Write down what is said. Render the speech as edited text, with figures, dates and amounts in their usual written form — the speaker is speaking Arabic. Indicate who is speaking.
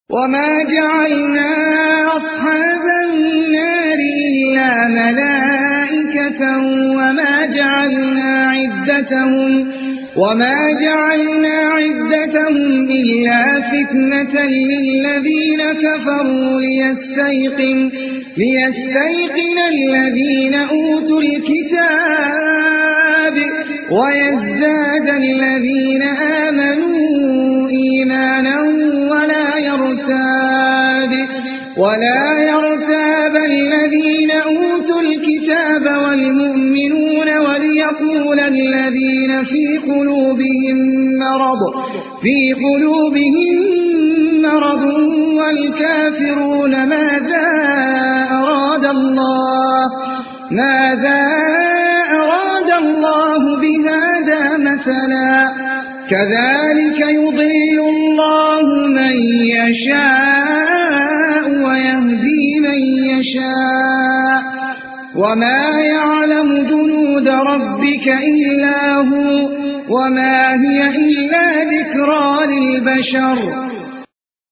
Speaker 1: وما جعلنا أصحاب النار إلا ملائكة وما جعلنا عدتهم إلا فتنة للذين كفروا ليستيقن الذين أوتوا الكتاب ويزداد الذين آمنوا إيمانا ولا يرتاب الذين أوتوا الكتاب والمؤمنون وليقول الذين في قلوبهم مرض والكافرون ماذا أراد الله بهذا مثلا كذلك يضل الله من يشاء ويهدي من يشاء وما يعلم جنود ربك إلا هو وما هي إلا ذكرى للبشر